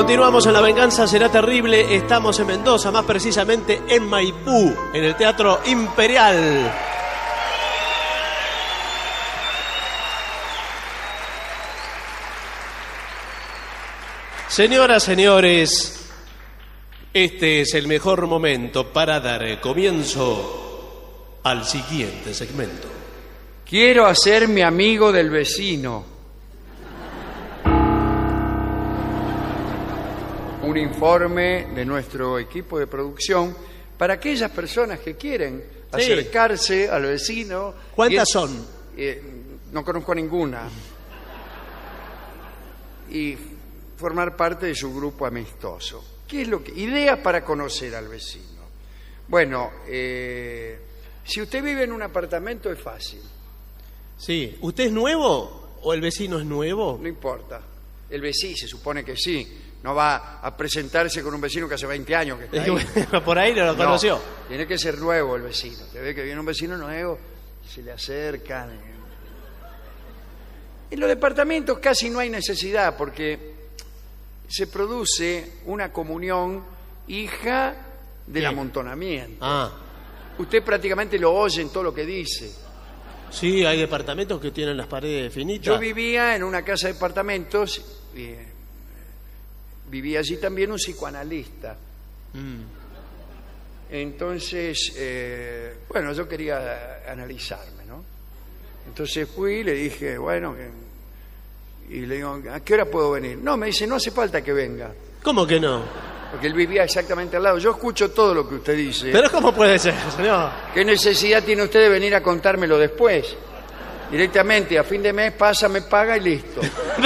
Continuamos en La Venganza Será Terrible. Estamos en Mendoza, más precisamente en Maipú, en el Teatro Imperial. Señoras, señores, este es el mejor momento para dar comienzo al siguiente segmento. Quiero hacerme amigo del vecino. Un informe de nuestro equipo de producción para aquellas personas que quieren acercarse al vecino. ¿Cuántas son? No conozco ninguna. Y formar parte de su grupo amistoso. ¿Qué es lo que? Ideas para conocer al vecino. Bueno, si usted vive en un apartamento es fácil. Sí. ¿Usted es nuevo o el vecino es nuevo? No importa. El vecino se supone que sí. No va a presentarse con un vecino que hace 20 años que está ahí. Por ahí no lo conoció. Tiene que ser nuevo el vecino. Te ve que viene un vecino nuevo, se le acercan. En los departamentos casi no hay necesidad porque se produce una comunión hija del amontonamiento. Usted prácticamente lo oye en todo lo que dice. Sí, hay departamentos que tienen las paredes finitas. Yo vivía en una casa de departamentos, vivía allí también un psicoanalista. Entonces, bueno, yo quería analizarme, ¿no? Entonces fui y le dije, bueno, y le digo, ¿a qué hora puedo venir? No, me dice, no hace falta que venga. ¿Cómo que no? Porque él vivía exactamente al lado. Yo escucho todo lo que usted dice. ¿Pero cómo puede ser, señor? ¿Qué necesidad tiene usted de venir a contármelo después? Directamente, a fin de mes pasa, me paga y listo.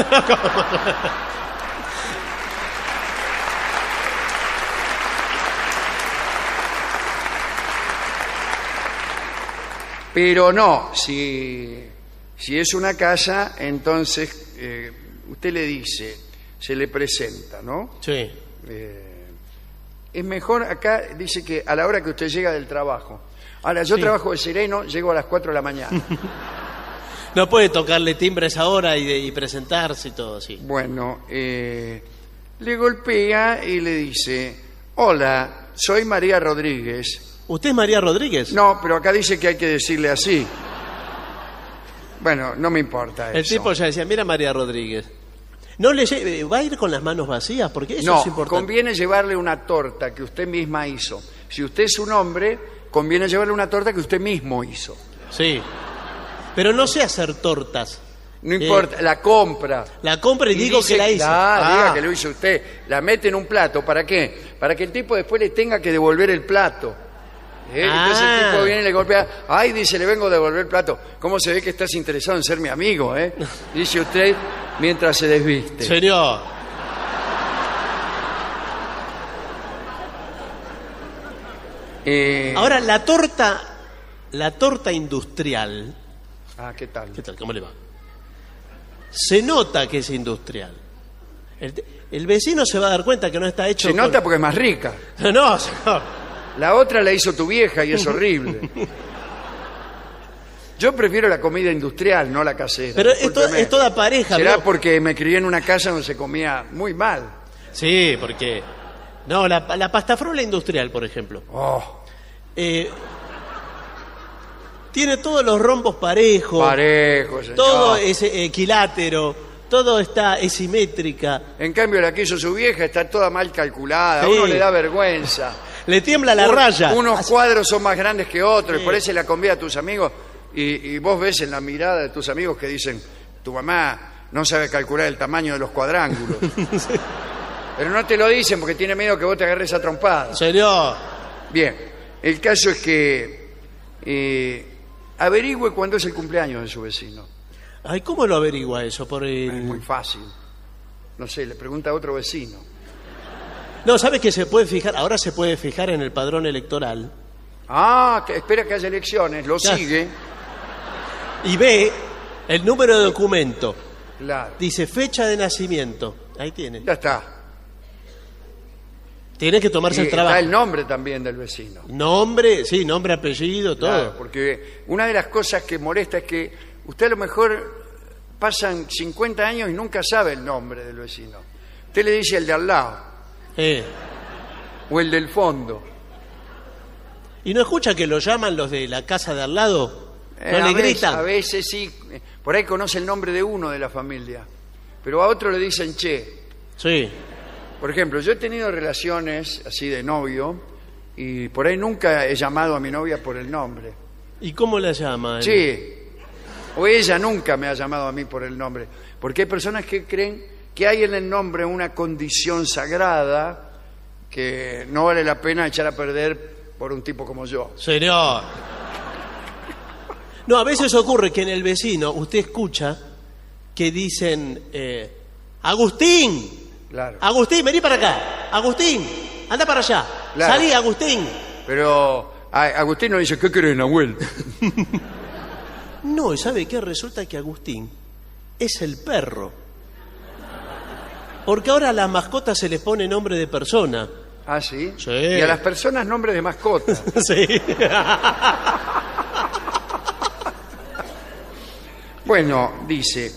Pero no, si es una casa, entonces usted le dice, se le presenta, ¿no? Sí. Es mejor, acá dice que a la hora que usted llega del trabajo. Ahora, yo trabajo de sereno, llego a las 4 de la mañana. No puede tocarle timbres ahora y presentarse y todo así. Bueno, le golpea y le dice, hola, soy María Rodríguez. ¿Usted es María Rodríguez? No, pero acá dice que hay que decirle así. Bueno, no me importa eso. El tipo ya decía, mira María Rodríguez. ¿No le va a ir con las manos vacías? Porque eso no, es importante. Conviene llevarle una torta que usted misma hizo. Si usted es un hombre, conviene llevarle una torta que usted mismo hizo. Sí, pero no sé hacer tortas. No importa, la compra. La compra y digo dice, que la hice. Diga que lo hizo usted. La mete en un plato. ¿Para qué? Para que el tipo después le tenga que devolver el plato. Entonces el tipo viene y le golpea. Ay, dice, le vengo a devolver el plato. ¿Cómo se ve que estás interesado en ser mi amigo? Dice usted mientras se desviste. Señor. Ahora, la torta industrial. ¿Qué tal? ¿Qué tal? ¿Cómo le va? Se nota que es industrial. El vecino se va a dar cuenta que no está hecho. Se nota porque es más rica. No, señor. La otra la hizo tu vieja y es horrible. Yo prefiero la comida industrial, no la casera. Pero es toda pareja. ¿Será porque me crié en una casa donde se comía muy mal? Sí, porque... No, la pastafrola industrial, por ejemplo. Tiene todos los rombos parejos. Parejos, señor. Todo es equilátero. Todo es simétrica. En cambio, la que hizo su vieja está toda mal calculada. A uno le da vergüenza. Le tiembla la raya. Unos cuadros son más grandes que otros, y por eso la convida a tus amigos. Y vos ves en la mirada de tus amigos que dicen, tu mamá no sabe calcular el tamaño de los cuadrángulos. Sí. Pero no te lo dicen porque tiene miedo que vos te agarres a trompada. Señor. Bien, el caso es que averigüe cuándo es el cumpleaños de su vecino. Ay, ¿cómo lo averigua eso? Es muy fácil. No sé, le pregunta a otro vecino. No, ¿sabes que se puede fijar? Ahora se puede fijar en el padrón electoral. Que espera que haya elecciones, lo sigue. Y ve el número de documento. Claro. Dice fecha de nacimiento. Ahí tiene. Ya está. Tiene que tomarse el trabajo. Está el nombre también del vecino. Nombre, sí, nombre, apellido, todo. Claro, porque una de las cosas que molesta es que usted a lo mejor pasan 50 años y nunca sabe el nombre del vecino. Usted le dice el de al lado o el del fondo. ¿Y no escucha que lo llaman los de la casa de al lado? ¿No le gritan? A veces sí. Por ahí conoce el nombre de uno de la familia. Pero a otro le dicen che. Sí. Por ejemplo, yo he tenido relaciones así de novio y por ahí nunca he llamado a mi novia por el nombre. ¿Y cómo la llaman? Sí. O ella nunca me ha llamado a mí por el nombre. Porque hay personas que creen que hay en el nombre una condición sagrada que no vale la pena echar a perder por un tipo como yo. Señor. No, a veces ocurre que en el vecino usted escucha que dicen Agustín. Claro. Agustín, vení para acá. Agustín, anda para allá. Claro. Salí, Agustín. Pero Agustín no dice, ¿qué querés, Nahuel? No, ¿y sabe qué? Resulta que Agustín es el perro. Porque ahora a las mascotas se les pone nombre de persona. ¿Ah, sí? Sí. Y a las personas nombre de mascota. Sí. Bueno, dice,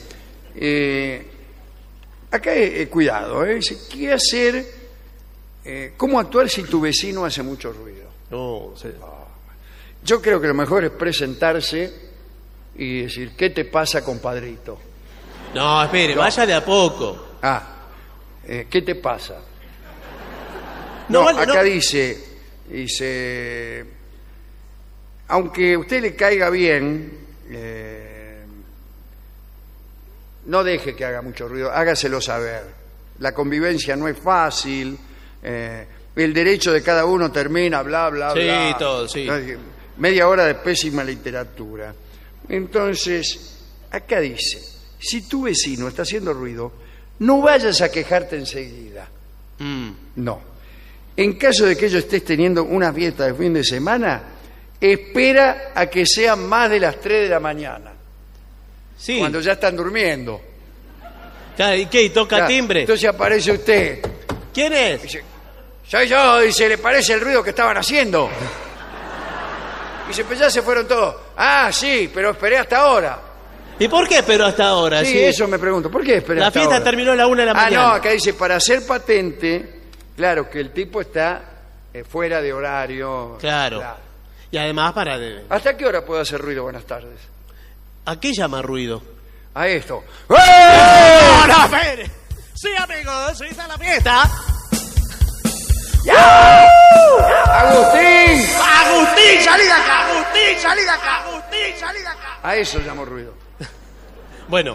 acá cuidado, dice, ¿qué hacer? ¿Cómo actuar si tu vecino hace mucho ruido? No, sí. Yo creo que lo mejor es presentarse y decir, ¿qué te pasa, compadrito? No, espere, No. vaya de a poco. ¿Qué te pasa? No, No, vale, acá no. dice, aunque a usted le caiga bien, no deje que haga mucho ruido, hágaselo saber. La convivencia no es fácil, el derecho de cada uno termina, bla, bla, Sí, bla. todo, sí. Media hora de pésima literatura. Entonces, acá dice, si tu vecino está haciendo ruido, no vayas a quejarte enseguida. No. En caso de que ellos estés teniendo una fiesta de fin de semana, espera a que sean más de las 3 de la mañana. Sí. Cuando ya están durmiendo. ¿Y qué? ¿Y toca Ya, timbre? Entonces aparece usted. ¿Quién es? Dice, soy yo, dice, ¿le parece el ruido que estaban haciendo? Dice, pues ya se fueron todos. Ah, sí, pero esperé hasta ahora. ¿Y por qué pero hasta ahora? Sí, Sí. eso me pregunto. ¿Por qué esperé La hasta fiesta ahora? terminó a la 1 de la mañana. No, acá dice, para hacer patente, claro, que el tipo está fuera de horario. Claro. Y además ¿Hasta qué hora puedo hacer ruido? Buenas tardes. ¿A qué llama ruido? A esto. ¡No, espere! Sí, amigos, ahí está la fiesta. ¡Agustín! ¡Agustín, salí de acá! ¡Agustín, salí de acá! ¡Agustín, salí de acá! A eso llamo ruido. Bueno,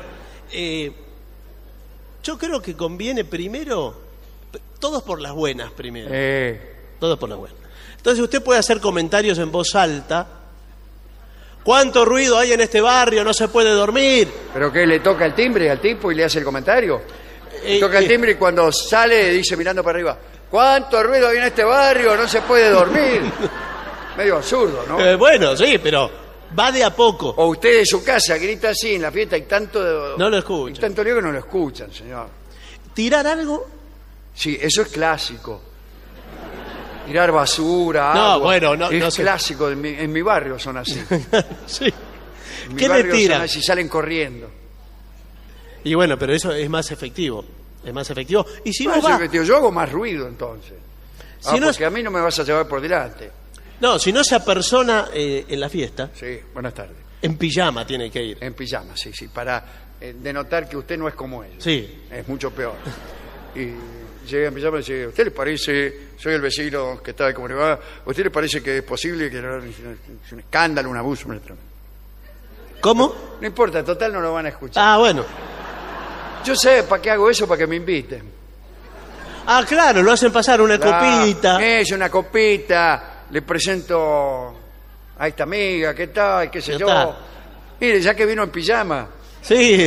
yo creo que conviene primero, todos por las buenas primero, todos por las buenas. Entonces usted puede hacer comentarios en voz alta. ¿Cuánto ruido hay en este barrio? No se puede dormir. ¿Pero qué? ¿Le toca el timbre al tipo y le hace el comentario? Toca el timbre y cuando sale dice mirando para arriba, ¿cuánto ruido hay en este barrio? No se puede dormir. Medio absurdo, ¿no? Bueno, sí, pero va de a poco. O usted de su casa grita así en la fiesta y tanto... No lo escuchan. Y tanto lío que no lo escuchan, señor. ¿Tirar algo? Sí, eso es clásico. Tirar basura, No, agua. bueno, no- es no sé. clásico. En mi barrio son así. Sí. En mi ¿Qué le barrio son tira? así, salen corriendo. Y bueno, pero eso es más efectivo. Es más efectivo. Y si no No, va... yo hago más ruido entonces. Si no es- porque a mí no me vas a llevar por delante. No, si no se apersona en la fiesta, Sí, buenas tardes. en pijama tiene que ir. En pijama, sí, para denotar que usted no es como ellos. Sí. Es mucho peor. Y llega en pijama y dice, ¿usted le parece, soy el vecino que está de cómo le va, ¿a usted le parece que es posible que es un escándalo, un abuso? ¿Cómo? No importa, total no lo van a escuchar. Ah, bueno. Yo sé para qué hago eso, para que me inviten. Ah, claro, lo hacen pasar una copita. Es una copita, le presento a esta amiga, ¿qué tal? ¿Qué sé Ya yo? está. Mire, ya que vino en pijama. Sí.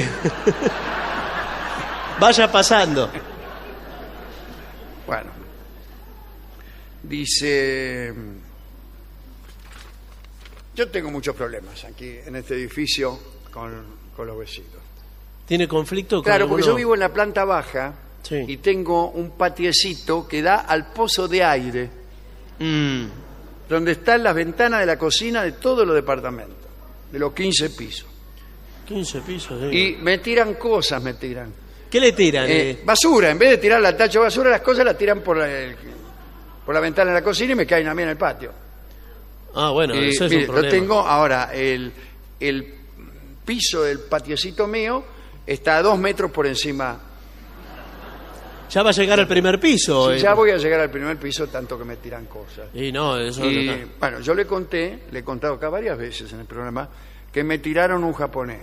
Vaya pasando. Bueno, dice, yo tengo muchos problemas aquí en este edificio con los vecinos. ¿Tiene conflicto con Claro, porque alguno? yo vivo en la planta baja Sí. y tengo un patiecito que da al pozo de aire, donde están las ventanas de la cocina de todos los departamentos, de los 15 pisos. 15 pisos, sí. Y me tiran cosas, me tiran. ¿Qué le tiran? Basura. En vez de tirar al tacho de basura, las cosas las tiran por la ventana de la cocina y me caen a mí en el patio. Ah, bueno, eso es un problema. Lo tengo ahora. El piso del patiocito mío está a 2 metros por encima. Ya va a llegar al primer piso. Sí, ya voy a llegar al primer piso, tanto que me tiran cosas. Y no, eso bueno, yo le he contado acá varias veces en el programa, que me tiraron un japonés.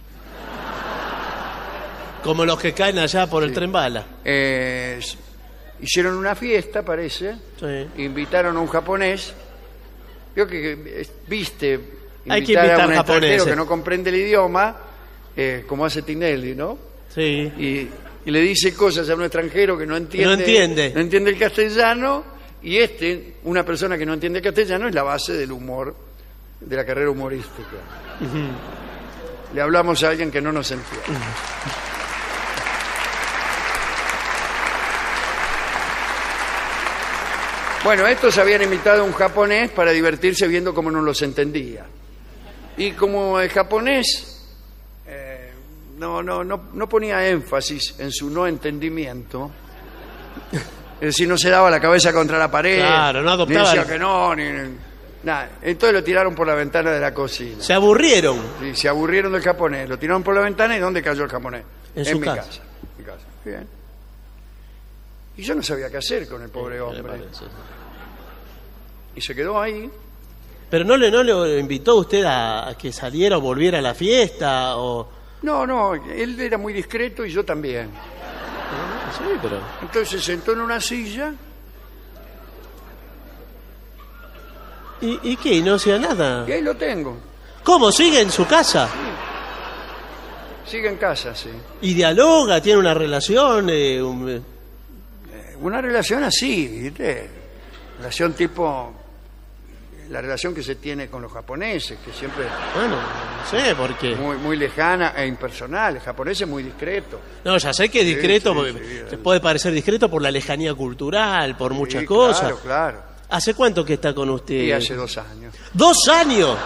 Como los que caen allá por el tren bala. Hicieron una fiesta, parece. Sí. Invitaron a un japonés. Veo que viste Hay que invitar a invitar un extranjero japoneses. que no comprende el idioma, como hace Tinelli, ¿no? Sí. Y le dice cosas a un extranjero que no entiende el castellano, y una persona que no entiende el castellano, es la base del humor, de la carrera humorística. Le hablamos a alguien que no nos entiende. Bueno, estos habían invitado a un japonés para divertirse viendo cómo no los entendía. Y como el japonés no ponía énfasis en su no entendimiento, es decir, no se daba la cabeza contra la pared, claro, no adoptaba, ni decía que no, nada. Entonces lo tiraron por la ventana de la cocina. Se aburrieron. Sí, se aburrieron del japonés, lo tiraron por la ventana. ¿Y dónde cayó el japonés? En mi casa. Bien. Y yo no sabía qué hacer con el pobre hombre. Y se quedó ahí. ¿Pero no le invitó usted a que saliera o volviera a la fiesta? O... No, él era muy discreto y yo también. Sí, pero... Entonces se sentó en una silla. ¿Y qué? ¿Y no hacía nada? Y ahí lo tengo. ¿Cómo? ¿Sigue en su casa? Sí. Sigue en casa, sí. ¿Y dialoga? ¿Tiene una relación? Una relación así, ¿viste? Relación tipo... La relación que se tiene con los japoneses, que siempre... Bueno, no sé por qué. Muy lejana e impersonal. El japonés es muy discreto. No, ya sé que es discreto, Sí, porque puede parecer discreto por la lejanía cultural, por muchas cosas. Claro. ¿Hace cuánto que está con usted? Y hace 2 años. ¿2 años?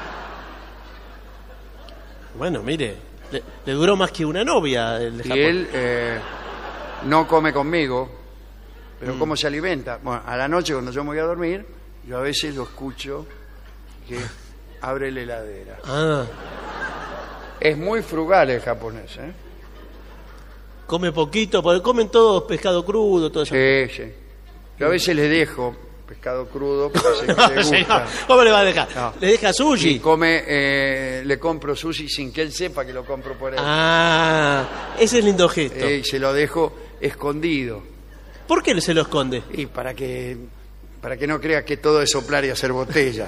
Bueno, mire, le duró más que una novia el de Japón. Y él no come conmigo, pero ¿cómo se alimenta? Bueno, a la noche cuando yo me voy a dormir, yo a veces lo escucho que abre la heladera. Ah. Es muy frugal el japonés, ¿eh? Come poquito, porque comen todos pescado crudo, todo eso. Sí. Yo a veces le dejo pescado crudo porque sé que le gusta. ¿Cómo le va a dejar? No. ¿Le deja sushi? Y come, le compro sushi sin que él sepa que lo compro por él. Ah, ese es lindo gesto. Y se lo dejo escondido. ¿Por qué se lo esconde? Y para que no crea que todo es soplar y hacer botella.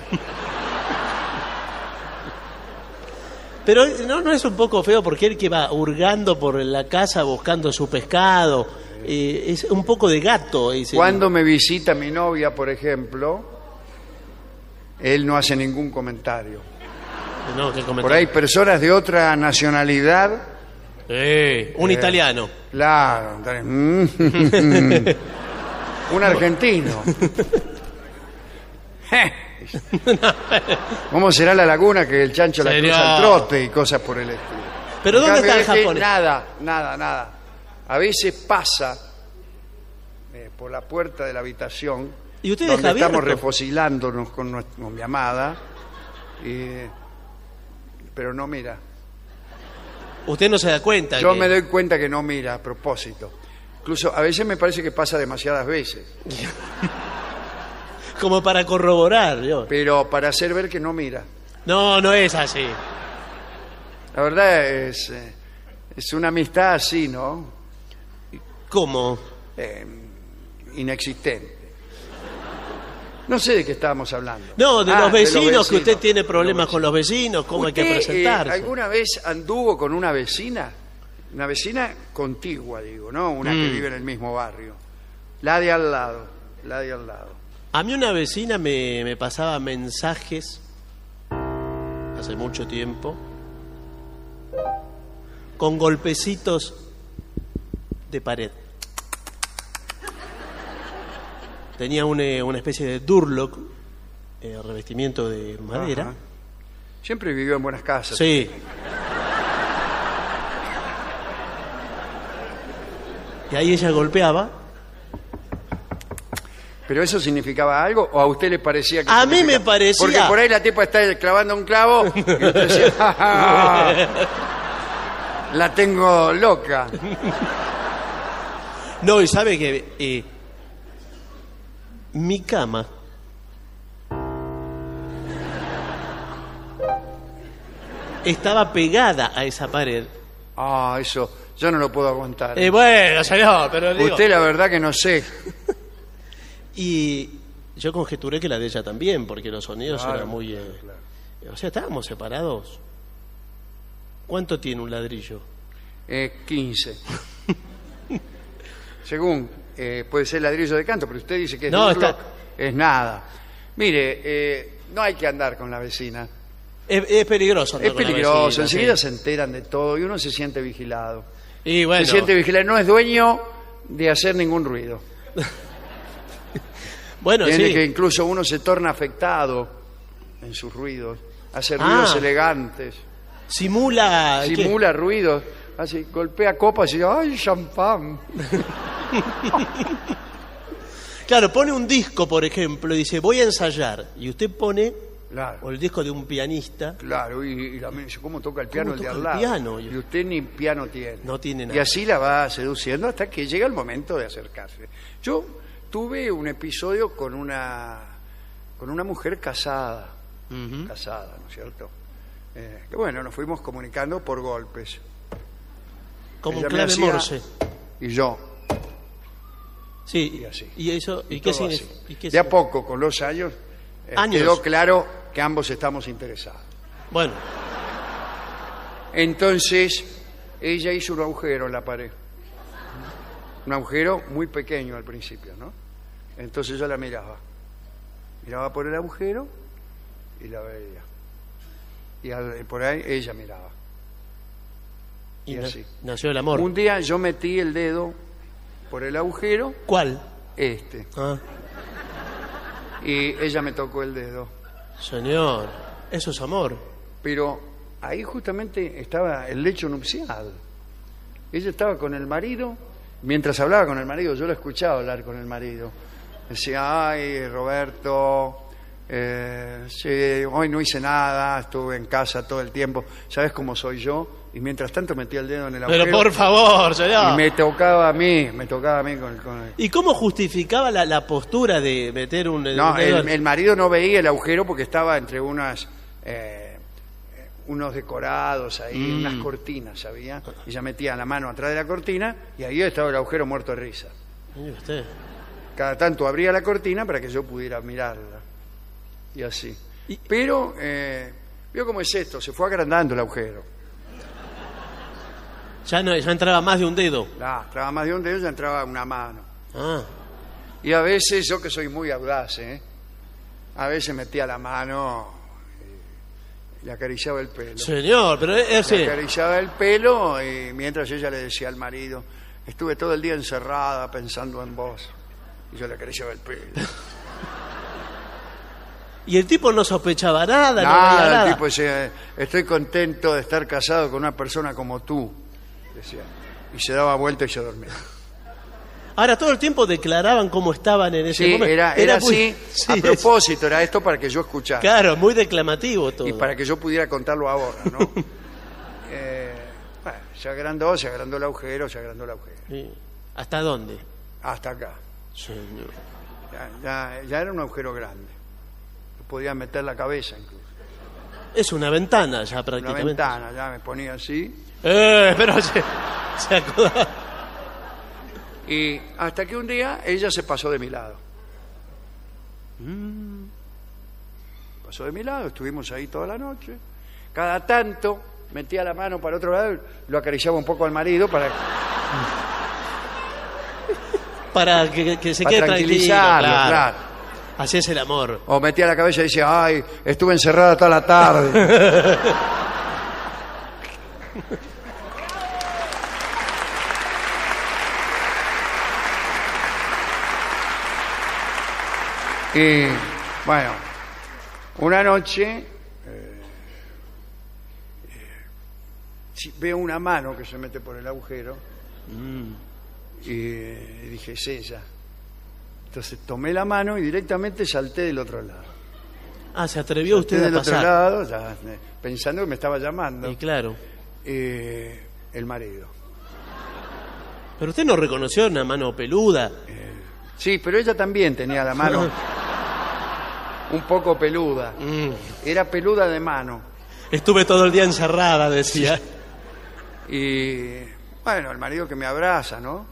Pero ¿no es un poco feo porque él que va hurgando por la casa buscando su pescado? Es un poco de gato. Cuando me visita mi novia, por ejemplo, él no hace ningún comentario. No, ¿qué comentario? Por ahí personas de otra nacionalidad. Un italiano. Claro. Un argentino. ¿Cómo será la laguna que el chancho la cruza al trote y cosas por el estilo? ¿Pero dónde está el japonés? Nada. A veces pasa por la puerta de la habitación ¿Y usted donde deja abierto? estamos refosilándonos con mi amada, pero no mira. Usted no se da cuenta. Yo me doy cuenta que no mira a propósito. Incluso a veces me parece que pasa demasiadas veces. Como para corroborar. Pero para hacer ver que no mira. No es así. La verdad es una amistad así, ¿no? ¿Cómo? Inexistente. No sé de qué estábamos hablando. No, de los vecinos, que usted tiene problemas con los vecinos, cómo hay que presentarse. ¿Alguna vez anduvo con una vecina? Una vecina contigua, digo, ¿no? Una que vive en el mismo barrio. La de al lado. A mí una vecina me pasaba mensajes hace mucho tiempo con golpecitos de pared. Tenía una especie de durlock, revestimiento de madera. Ajá. Siempre vivió en buenas casas. Sí. Y ahí ella golpeaba. ¿Pero eso significaba algo o a usted le parecía que A mí me parecía. Porque por ahí la tipa está clavando un clavo y usted decía, "Ja, ja, la tengo loca". No, y sabe que mi cama estaba pegada a esa pared. Ah, eso yo no lo puedo aguantar. Bueno, señor, pero digo... Usted la verdad que no sé. Y yo conjeturé que la de ella también, porque los sonidos Claro, eran muy... claro. O sea, estábamos separados. ¿Cuánto tiene un ladrillo? 15. Según, puede ser ladrillo de canto, pero usted dice que es No, duplo, está- es nada. Mire, no hay que andar con la vecina. Es peligroso. andar Es con la peligroso, vecina, enseguida sí. se enteran de todo y uno se siente vigilado. Y bueno, Se siente vigilado, no es dueño de hacer ningún ruido. bueno, Tiene sí. que incluso uno se torna afectado en sus ruidos, hace ruidos elegantes, Simula... ¿qué? simula ruidos, así, golpea copas y dice, ¡ay, champán! Claro, pone un disco, por ejemplo, y dice, voy a ensayar. Y usted pone, Claro. o el disco de un pianista, Claro, y la dice, ¿cómo toca el piano ¿Cómo el de toca al el lado? piano? Y usted ni piano tiene. no tiene Y nada. así la va seduciendo hasta que llega el momento de acercarse. Yo tuve un episodio con una mujer casada, Ujú. ¿no es cierto? Que bueno, nos fuimos comunicando por golpes. Como un Ella me clave hacía- morse. Y yo, Sí, y así. ¿Y eso? ¿Y todo qué así. significa? ¿Y qué De a significa? poco, con los años, Años. quedó claro que ambos estamos interesados. Bueno, Entonces, ella hizo un agujero en la pared. Un agujero muy pequeño al principio, ¿no? Entonces yo la miraba. Miraba por el agujero y la veía. Y por ahí ella miraba. y Y así. nació el amor. Un día yo metí el dedo por el agujero, ¿Cuál? Ah, y ella me tocó el dedo. señor, eso es amor. Pero ahí justamente estaba el lecho nupcial. Ella estaba con el marido, mientras hablaba con el marido, yo lo escuchaba hablar con el marido. Decía, ay, Roberto, sí, hoy no hice nada, estuve en casa todo el tiempo, ¿sabes cómo soy yo? Y mientras tanto metía el dedo en el agujero. Pero por favor, señor. Y me tocaba a mí con el... ¿Y cómo justificaba la postura de meter un No, un dedo? el marido no veía el agujero porque estaba entre unos decorados ahí, unas cortinas, ¿sabía? Y ella metía la mano atrás de la cortina y ahí estaba el agujero muerto de risa. Mire usted. Cada tanto abría la cortina para que yo pudiera mirarla. Y así. Pero, ¿vio cómo es esto? Se fue agrandando el agujero. Ya entraba más de un dedo. Entraba más de un dedo, ya entraba una mano. Ah, Y a veces, yo que soy muy audaz, a veces metía la mano y le acariciaba el pelo. señor, pero ese... Le acariciaba el pelo y mientras ella le decía al marido, estuve todo el día encerrada pensando en vos. Y yo le acariciaba el pelo. Y el tipo no sospechaba nada, no veía Nada, nada. el tipo decía, estoy contento de estar casado con una persona como tú, decía. Y se daba vuelta y se dormía. Ahora todo el tiempo declaraban cómo estaban en ese Sí, momento. era muy- así, sí, a es- propósito, era esto para que yo escuchara. Claro, muy declamativo todo. Y para que yo pudiera contarlo ahora, ¿no? Bueno, se agrandó el agujero, Sí. ¿Hasta dónde? hasta acá. Señor. Ya era un agujero grande. Podía meter la cabeza incluso. Es una ventana ya Una prácticamente. ventana, ya me ponía así. Pero se acordaba. Y hasta que un día ella se pasó de mi lado. Pasó de mi lado, estuvimos ahí toda la noche. Cada tanto metía la mano para otro lado, lo acariciaba un poco al marido para Para que se para quede tranquilo. tranquilizarlo, claro. Así es el amor. O metía la cabeza y decía, ay, estuve encerrada toda la tarde. Y bueno, una noche veo una mano que se mete por el agujero Y dije, es ella. Entonces tomé la mano y directamente salté del otro lado. Ah, se atrevió usted a pasar. Del otro lado, ya, pensando que me estaba llamando. Y claro. El marido. Pero usted no reconoció una mano peluda. Sí, pero ella también tenía la mano un poco peluda. Era peluda de mano. Estuve todo el día encerrada, decía. Y bueno, el marido que me abraza, ¿no?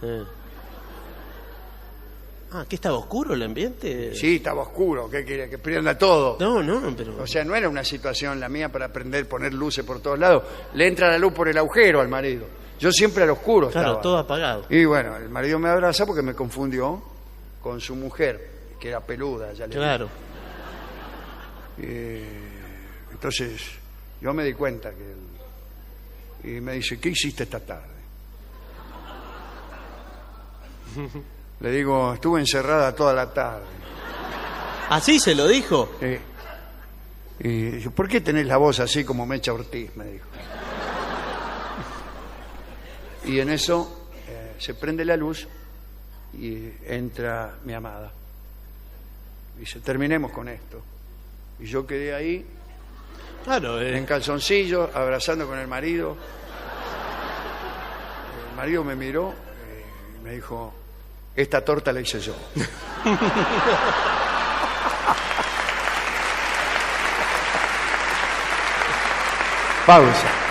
¿Qué estaba oscuro el ambiente? Sí, estaba oscuro. ¿Qué quiere? Que prenda todo. No, pero... O sea, no era una situación la mía para poner luces por todos lados. Le entra la luz por el agujero al marido. Yo siempre al oscuro claro, estaba. todo apagado. Y bueno, el marido me abraza porque me confundió con su mujer, que era peluda. Ya le claro. Entonces, yo me di cuenta que y me dice, ¿qué hiciste esta tarde? Le digo, estuve encerrada toda la tarde. ¿Así se lo dijo? Y dice, ¿por qué tenés la voz así como Mecha Ortiz? Me dijo. Y en eso se prende la luz y entra mi amada. Dice, terminemos con esto. Y yo quedé ahí, claro, en calzoncillo, abrazando con el marido. El marido me miró y me dijo, esta torta la hice yo. Pausa.